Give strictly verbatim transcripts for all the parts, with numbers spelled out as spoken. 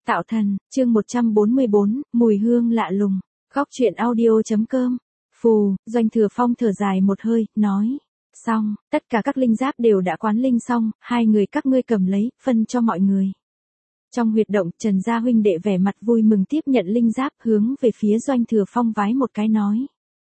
Tạo thần, chương một trăm bốn mươi bốn, mùi hương lạ lùng. Góc truyện audio.com. Phù, Doanh Thừa Phong thở dài một hơi, nói. Xong, tất cả các linh giáp đều đã quán linh xong, hai người các ngươi cầm lấy, phân cho mọi người. Trong huyệt động, Trần gia huynh đệ vẻ mặt vui mừng tiếp nhận linh giáp, hướng về phía Doanh Thừa Phong vái một cái nói.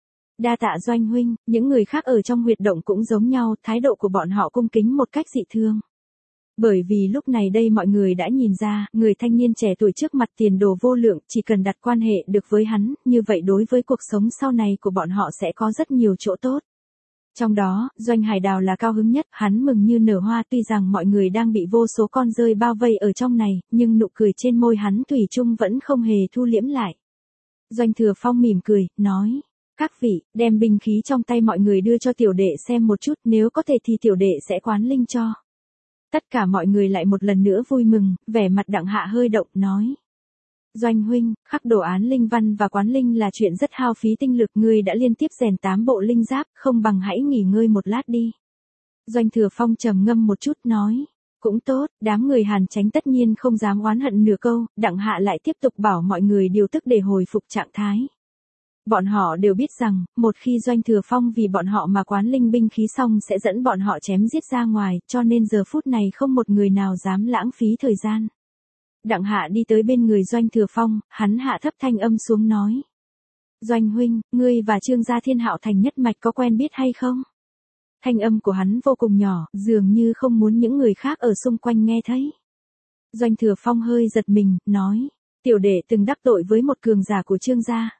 Đa tạ Doanh huynh, những người khác ở trong huyệt động cũng giống nhau, thái độ của bọn họ cung kính một cách dị thương. Bởi vì lúc này đây mọi người đã nhìn ra, người thanh niên trẻ tuổi trước mặt tiền đồ vô lượng, chỉ cần đặt quan hệ được với hắn, như vậy đối với cuộc sống sau này của bọn họ sẽ có rất nhiều chỗ tốt. Trong đó, Doanh Hải Đào là cao hứng nhất, hắn mừng như nở hoa, tuy rằng mọi người đang bị vô số con rơi bao vây ở trong này, nhưng nụ cười trên môi hắn thủy chung vẫn không hề thu liễm lại. Doanh Thừa Phong mỉm cười, nói. Các vị, đem binh khí trong tay mọi người đưa cho tiểu đệ xem một chút, nếu có thể thì tiểu đệ sẽ quán linh cho. Tất cả mọi người lại một lần nữa vui mừng, vẻ mặt Đặng Hạ hơi động, nói. Doanh huynh, khắc đồ án linh văn và quán linh là chuyện rất hao phí tinh lực, ngươi đã liên tiếp rèn tám bộ linh giáp, không bằng hãy nghỉ ngơi một lát đi. Doanh Thừa Phong trầm ngâm một chút, nói. Cũng tốt, đám người Hàn Chánh tất nhiên không dám oán hận nửa câu, Đặng Hạ lại tiếp tục bảo mọi người điều tức để hồi phục trạng thái. Bọn họ đều biết rằng, một khi Doanh Thừa Phong vì bọn họ mà quán linh binh khí xong sẽ dẫn bọn họ chém giết ra ngoài, cho nên giờ phút này không một người nào dám lãng phí thời gian. Đặng Hạ đi tới bên người Doanh Thừa Phong, hắn hạ thấp thanh âm xuống nói. Doanh huynh, ngươi và Trương gia Thiên Hạo Thành nhất mạch có quen biết hay không? Thanh âm của hắn vô cùng nhỏ, dường như không muốn những người khác ở xung quanh nghe thấy. Doanh Thừa Phong hơi giật mình, nói. Tiểu đệ từng đắc tội với một cường giả của Trương gia.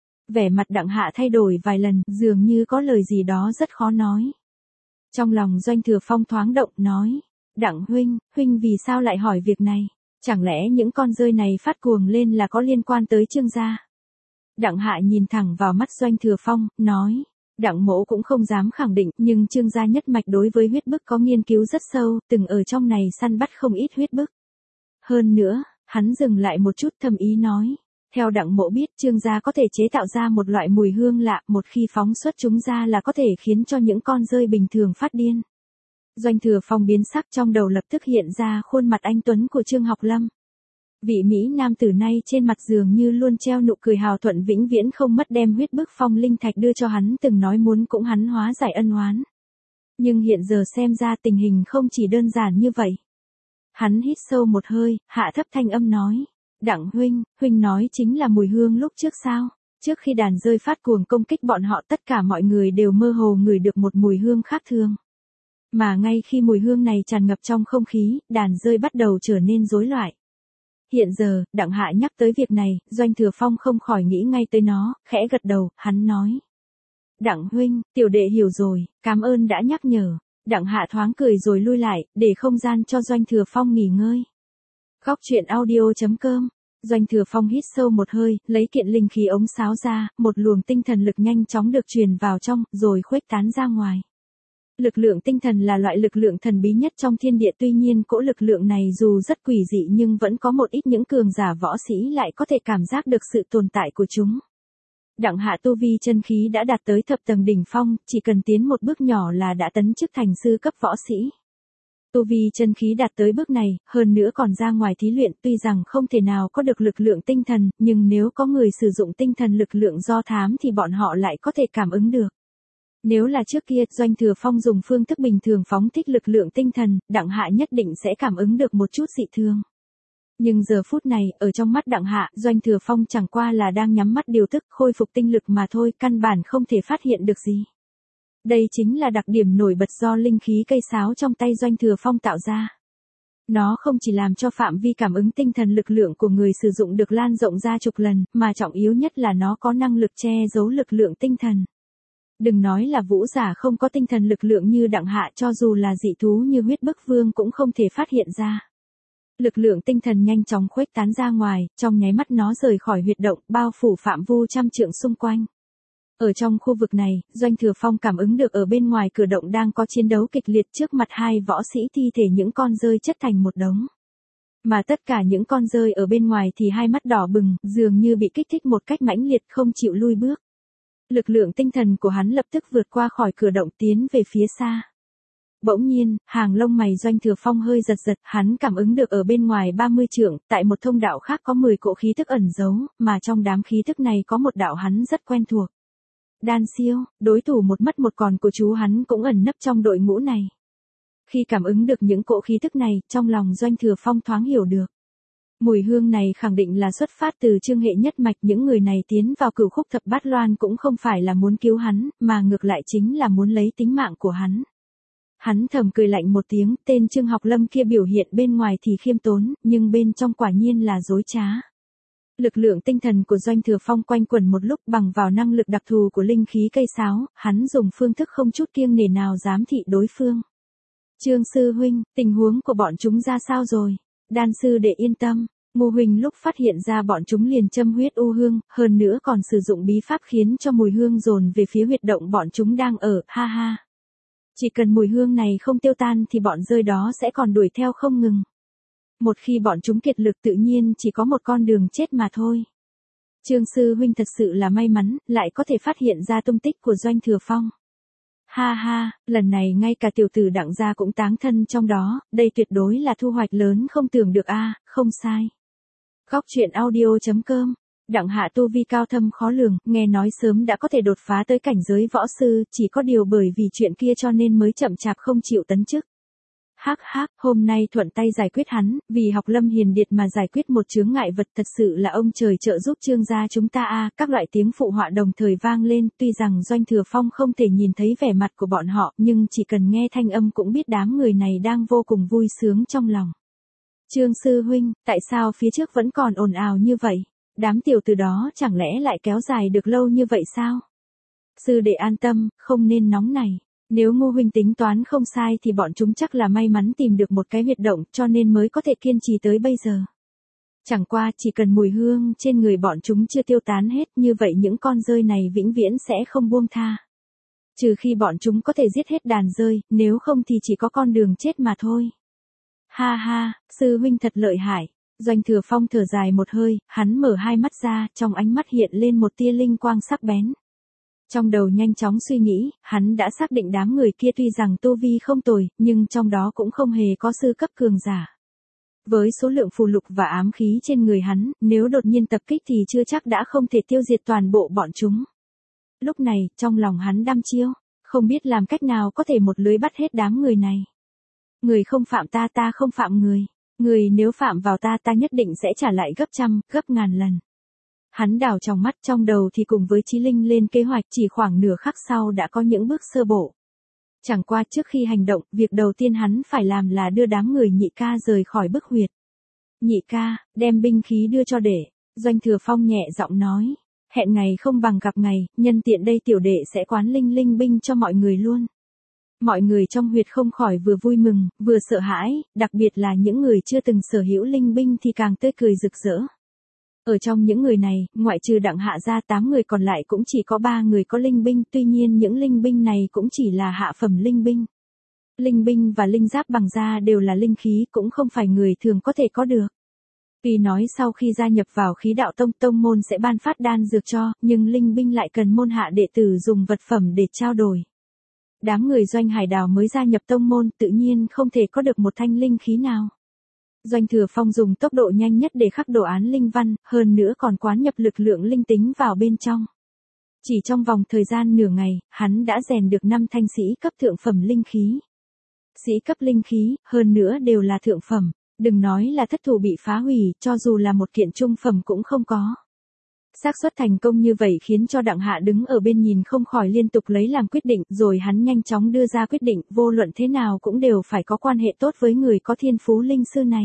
Vẻ mặt Đặng Hạ thay đổi vài lần, dường như có lời gì đó rất khó nói. Trong lòng Doanh Thừa Phong thoáng động, nói. Đặng huynh, huynh vì sao lại hỏi việc này? Chẳng lẽ những con rơi này phát cuồng lên là có liên quan tới Trương gia? Đặng Hạ nhìn thẳng vào mắt Doanh Thừa Phong, nói. Đặng mỗ cũng không dám khẳng định, nhưng Trương gia nhất mạch đối với huyết bức có nghiên cứu rất sâu, từng ở trong này săn bắt không ít huyết bức. Hơn nữa, hắn dừng lại một chút thầm ý nói. Theo Đặng mộ biết, Trương gia có thể chế tạo ra một loại mùi hương lạ, một khi phóng xuất chúng ra là có thể khiến cho những con rơi bình thường phát điên. Doanh Thừa Phong biến sắc, trong đầu lập tức hiện ra khuôn mặt anh tuấn của Trương Học Lâm. Vị Mỹ nam tử nay trên mặt dường như luôn treo nụ cười hào thuận vĩnh viễn không mất, đem huyết bức phong linh thạch đưa cho hắn, từng nói muốn cũng hắn hóa giải ân oán. Nhưng hiện giờ xem ra tình hình không chỉ đơn giản như vậy. Hắn hít sâu một hơi, hạ thấp thanh âm nói. Đặng huynh, huynh nói chính là mùi hương lúc trước sao? Trước khi đàn rơi phát cuồng công kích bọn họ, tất cả mọi người đều mơ hồ ngửi được một mùi hương khác thường. Mà ngay khi mùi hương này tràn ngập trong không khí, đàn rơi bắt đầu trở nên rối loạn. Hiện giờ, Đặng Hạ nhắc tới việc này, Doanh Thừa Phong không khỏi nghĩ ngay tới nó, khẽ gật đầu, hắn nói. Đặng huynh, tiểu đệ hiểu rồi, cảm ơn đã nhắc nhở. Đặng Hạ thoáng cười rồi lui lại, để không gian cho Doanh Thừa Phong nghỉ ngơi. Góc truyện audio.com. Doanh Thừa Phong hít sâu một hơi, lấy kiện linh khí ống sáo ra, một luồng tinh thần lực nhanh chóng được truyền vào trong, rồi khuếch tán ra ngoài. Lực lượng tinh thần là loại lực lượng thần bí nhất trong thiên địa, tuy nhiên cỗ lực lượng này dù rất quỷ dị nhưng vẫn có một ít những cường giả võ sĩ lại có thể cảm giác được sự tồn tại của chúng. Đặng Hạ tu vi chân khí đã đạt tới thập tầng đỉnh phong, chỉ cần tiến một bước nhỏ là đã tấn chức thành sư cấp võ sĩ. Tu vi chân khí đạt tới bước này, hơn nữa còn ra ngoài thí luyện, tuy rằng không thể nào có được lực lượng tinh thần, nhưng nếu có người sử dụng tinh thần lực lượng do thám thì bọn họ lại có thể cảm ứng được. Nếu là trước kia, Doanh Thừa Phong dùng phương thức bình thường phóng thích lực lượng tinh thần, Đặng Hạ nhất định sẽ cảm ứng được một chút dị thường. Nhưng giờ phút này, ở trong mắt Đặng Hạ, Doanh Thừa Phong chẳng qua là đang nhắm mắt điều tức, khôi phục tinh lực mà thôi, căn bản không thể phát hiện được gì. Đây chính là đặc điểm nổi bật do linh khí cây sáo trong tay Doanh Thừa Phong tạo ra. Nó không chỉ làm cho phạm vi cảm ứng tinh thần lực lượng của người sử dụng được lan rộng ra chục lần, mà trọng yếu nhất là nó có năng lực che giấu lực lượng tinh thần. Đừng nói là vũ giả không có tinh thần lực lượng như Đặng Hạ, cho dù là dị thú như huyết bức vương cũng không thể phát hiện ra. Lực lượng tinh thần nhanh chóng khuếch tán ra ngoài, trong nháy mắt nó rời khỏi huyệt động, bao phủ phạm vu trăm trượng xung quanh. Ở trong khu vực này, Doanh Thừa Phong cảm ứng được ở bên ngoài cửa động đang có chiến đấu kịch liệt, trước mặt hai võ sĩ thi thể những con rơi chất thành một đống. Mà tất cả những con rơi ở bên ngoài thì hai mắt đỏ bừng, dường như bị kích thích một cách mãnh liệt không chịu lui bước. Lực lượng tinh thần của hắn lập tức vượt qua khỏi cửa động tiến về phía xa. Bỗng nhiên, hàng lông mày Doanh Thừa Phong hơi giật giật, hắn cảm ứng được ở bên ngoài ba mươi trượng, tại một thông đạo khác có mười cỗ khí tức ẩn giấu, mà trong đám khí tức này có một đạo hắn rất quen thuộc. Đan siêu, đối thủ một mất một còn của chú hắn cũng ẩn nấp trong đội ngũ này. Khi cảm ứng được những cỗ khí tức này, trong lòng Doanh Thừa Phong thoáng hiểu được. Mùi hương này khẳng định là xuất phát từ Trương hệ nhất mạch, những người này tiến vào Cửu Khúc Thập Bát Loan cũng không phải là muốn cứu hắn, mà ngược lại chính là muốn lấy tính mạng của hắn. Hắn thầm cười lạnh một tiếng, tên Trương Học Lâm kia biểu hiện bên ngoài thì khiêm tốn, nhưng bên trong quả nhiên là dối trá. Lực lượng tinh thần của Doanh Thừa Phong quanh quẩn một lúc, bằng vào năng lực đặc thù của linh khí cây sáo, hắn dùng phương thức không chút kiêng nể nào giám thị đối phương. Trương sư huynh, tình huống của bọn chúng ra sao rồi? Đan sư đệ yên tâm, Ngô huynh lúc phát hiện ra bọn chúng liền châm huyết u hương, hơn nữa còn sử dụng bí pháp khiến cho mùi hương dồn về phía huyệt động bọn chúng đang ở, ha ha. Chỉ cần mùi hương này không tiêu tan thì bọn rơi đó sẽ còn đuổi theo không ngừng. Một khi bọn chúng kiệt lực tự nhiên chỉ có một con đường chết mà thôi. Trương sư huynh thật sự là may mắn, lại có thể phát hiện ra tung tích của Doanh Thừa Phong. Ha ha, lần này ngay cả tiểu tử Đặng gia cũng táng thân trong đó, đây tuyệt đối là thu hoạch lớn không tưởng được a, không sai. Góc truyện audio chấm com. Đặng Hạ tu vi cao thâm khó lường, nghe nói sớm đã có thể đột phá tới cảnh giới võ sư, chỉ có điều bởi vì chuyện kia cho nên mới chậm chạp không chịu tấn chức. Hắc hắc, hôm nay thuận tay giải quyết hắn, vì học Lâm Hiền Điệt mà giải quyết một chướng ngại vật, thật sự là ông trời trợ giúp Trương gia chúng ta a. Các loại tiếng phụ họa đồng thời vang lên, tuy rằng Doanh Thừa Phong không thể nhìn thấy vẻ mặt của bọn họ, nhưng chỉ cần nghe thanh âm cũng biết đám người này đang vô cùng vui sướng trong lòng. Trương sư huynh, tại sao phía trước vẫn còn ồn ào như vậy? Đám tiểu tử đó chẳng lẽ lại kéo dài được lâu như vậy sao? Sư đệ an tâm, không nên nóng này. Nếu Ngô huynh tính toán không sai thì bọn chúng chắc là may mắn tìm được một cái huyệt động cho nên mới có thể kiên trì tới bây giờ. Chẳng qua chỉ cần mùi hương trên người bọn chúng chưa tiêu tán hết, như vậy những con rơi này vĩnh viễn sẽ không buông tha. Trừ khi bọn chúng có thể giết hết đàn rơi, nếu không thì chỉ có con đường chết mà thôi. Ha ha, sư huynh thật lợi hại. Doanh Thừa Phong thở dài một hơi, hắn mở hai mắt ra, trong ánh mắt hiện lên một tia linh quang sắc bén. Trong đầu nhanh chóng suy nghĩ, hắn đã xác định đám người kia tuy rằng tu vi không tồi, nhưng trong đó cũng không hề có sư cấp cường giả. Với số lượng phù lục và ám khí trên người hắn, nếu đột nhiên tập kích thì chưa chắc đã không thể tiêu diệt toàn bộ bọn chúng. Lúc này, trong lòng hắn đăm chiêu, không biết làm cách nào có thể một lưới bắt hết đám người này. Người không phạm ta ta không phạm người. Người nếu phạm vào ta ta nhất định sẽ trả lại gấp trăm, gấp ngàn lần. Hắn đảo trong mắt trong đầu thì cùng với Chí Linh lên kế hoạch, chỉ khoảng nửa khắc sau đã có những bước sơ bộ. Chẳng qua trước khi hành động, việc đầu tiên hắn phải làm là đưa đám người Nhị ca rời khỏi bức huyệt. Nhị ca, đem binh khí đưa cho đệ. Doanh Thừa Phong nhẹ giọng nói. Hẹn ngày không bằng gặp ngày, nhân tiện đây tiểu đệ sẽ quán linh linh binh cho mọi người luôn. Mọi người trong huyệt không khỏi vừa vui mừng, vừa sợ hãi, đặc biệt là những người chưa từng sở hữu linh binh thì càng tươi cười rực rỡ. Ở trong những người này, ngoại trừ Đặng Hạ ra tám người còn lại cũng chỉ có ba người có linh binh, tuy nhiên những linh binh này cũng chỉ là hạ phẩm linh binh. Linh binh và linh giáp bằng da đều là linh khí, cũng không phải người thường có thể có được. Tuy nói sau khi gia nhập vào khí đạo tông, tông môn sẽ ban phát đan dược cho, nhưng linh binh lại cần môn hạ đệ tử dùng vật phẩm để trao đổi. Đám người Doanh Hải Đào mới gia nhập tông môn tự nhiên không thể có được một thanh linh khí nào. Doanh Thừa Phong dùng tốc độ nhanh nhất để khắc đồ án linh văn, hơn nữa còn quán nhập lực lượng linh tính vào bên trong. Chỉ trong vòng thời gian nửa ngày, hắn đã rèn được năm thanh sĩ cấp thượng phẩm linh khí. Sĩ cấp linh khí, hơn nữa đều là thượng phẩm, đừng nói là thất thủ bị phá hủy, cho dù là một kiện trung phẩm cũng không có. Xác suất thành công như vậy khiến cho Đặng Hạ đứng ở bên nhìn không khỏi liên tục lấy làm quyết định, rồi hắn nhanh chóng đưa ra quyết định, vô luận thế nào cũng đều phải có quan hệ tốt với người có thiên phú linh sư này.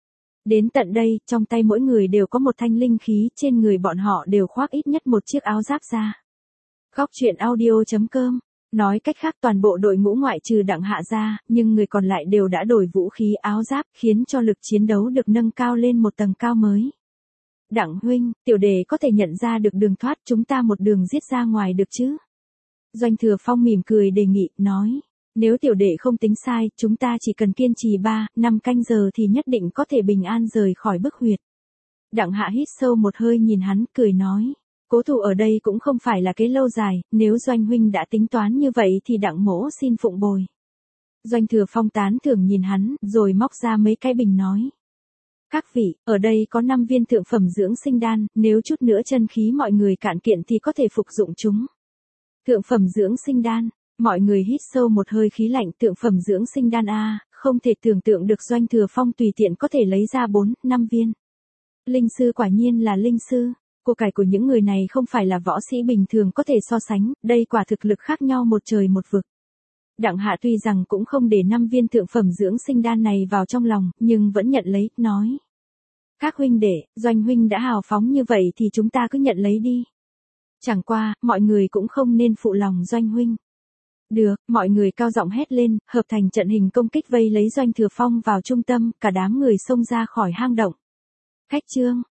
Đến tận đây, trong tay mỗi người đều có một thanh linh khí, trên người bọn họ đều khoác ít nhất một chiếc áo giáp da. Góc truyện audio chấm com. Nói cách khác toàn bộ đội ngũ ngoại trừ Đặng Hạ ra, nhưng người còn lại đều đã đổi vũ khí áo giáp, khiến cho lực chiến đấu được nâng cao lên một tầng cao mới. Đặng huynh, tiểu đệ có thể nhận ra được đường thoát, chúng ta một đường giết ra ngoài được chứ? Doanh Thừa Phong mỉm cười đề nghị, nói, nếu tiểu đệ không tính sai, chúng ta chỉ cần kiên trì ba, năm canh giờ thì nhất định có thể bình an rời khỏi bức huyệt. Đặng Hạ hít sâu một hơi nhìn hắn, cười nói, cố thủ ở đây cũng không phải là cái lâu dài, nếu Doanh huynh đã tính toán như vậy thì Đặng mỗ xin phụng bồi. Doanh Thừa Phong tán thưởng nhìn hắn, rồi móc ra mấy cái bình nói. Các vị, ở đây có năm viên thượng phẩm dưỡng sinh đan, nếu chút nữa chân khí mọi người cạn kiện thì có thể phục dụng chúng. Thượng phẩm dưỡng sinh đan, mọi người hít sâu một hơi khí lạnh, thượng phẩm dưỡng sinh đan a, không thể tưởng tượng được Doanh Thừa Phong tùy tiện có thể lấy ra bốn, năm viên. Linh sư quả nhiên là linh sư, của cải của những người này không phải là võ sĩ bình thường có thể so sánh, đây quả thực lực khác nhau một trời một vực. Đặng Hạ tuy rằng cũng không để năm viên thượng phẩm dưỡng sinh đan này vào trong lòng, nhưng vẫn nhận lấy, nói. Các huynh đệ, Doanh huynh đã hào phóng như vậy thì chúng ta cứ nhận lấy đi. Chẳng qua, mọi người cũng không nên phụ lòng Doanh huynh. Được, mọi người cao giọng hét lên, hợp thành trận hình công kích vây lấy Doanh Thừa Phong vào trung tâm, cả đám người xông ra khỏi hang động. Cách chương